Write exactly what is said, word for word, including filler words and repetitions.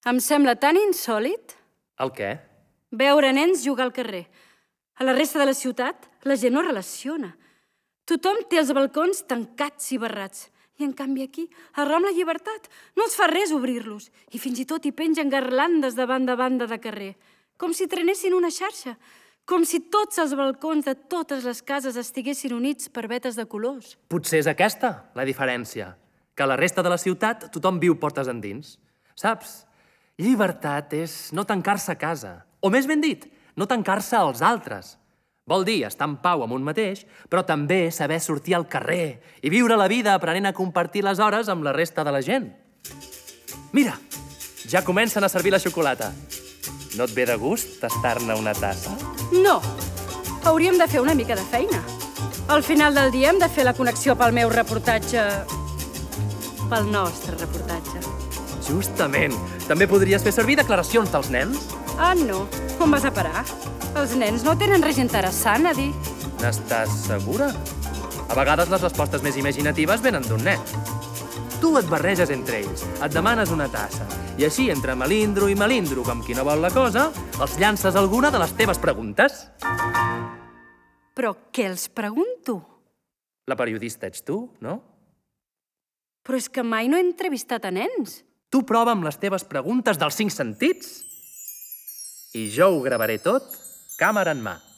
Em sembla tan insòlit El què? veure nens jugar al carrer. A la resta de la ciutat, la gent no relaciona. Tothom té els balcons tancats i barrats. I, en canvi, aquí, a Ram la Llibertat, no els fa res obrir-los. I fins i tot hi pengen garlandes de banda a banda de carrer. Com si trenessin una xarxa. Com si tots els balcons de totes les cases estiguessin units per vetes de colors. Potser és aquesta, la diferència. Que a la resta de la ciutat tothom viu portes endins. Saps? Llibertat és no tancar-se a casa. O més ben dit, no tancar-se als altres. Vol dir estar en pau amb un mateix, però també saber sortir al carrer i viure la vida aprenent a compartir les hores amb la resta de la gent. Mira, ja comencen a servir la xocolata. No et ve de gust tastar-ne una tassa? No! Hauríem de fer una mica de feina. Al final del dia hem de fer la connexió pel meu reportatge... pel nostre reportatge. Justament. També podries fer servir declaracions dels nens? Ah, no. On vas a parar? Els nens no tenen res interessant a dir. N'estàs segura? A vegades les respostes més imaginatives venen d'un nen. Tu et barreges entre ells, et demanes una tassa, i així, entre melindro i melindro, com qui no vol la cosa, els llances alguna de les teves preguntes. Però què els pregunto? La periodista ets tu, no? Però és que mai no he entrevistat a nens. Tu prova amb les teves preguntes dels cinc sentits i jo ho gravaré tot, càmera en mà.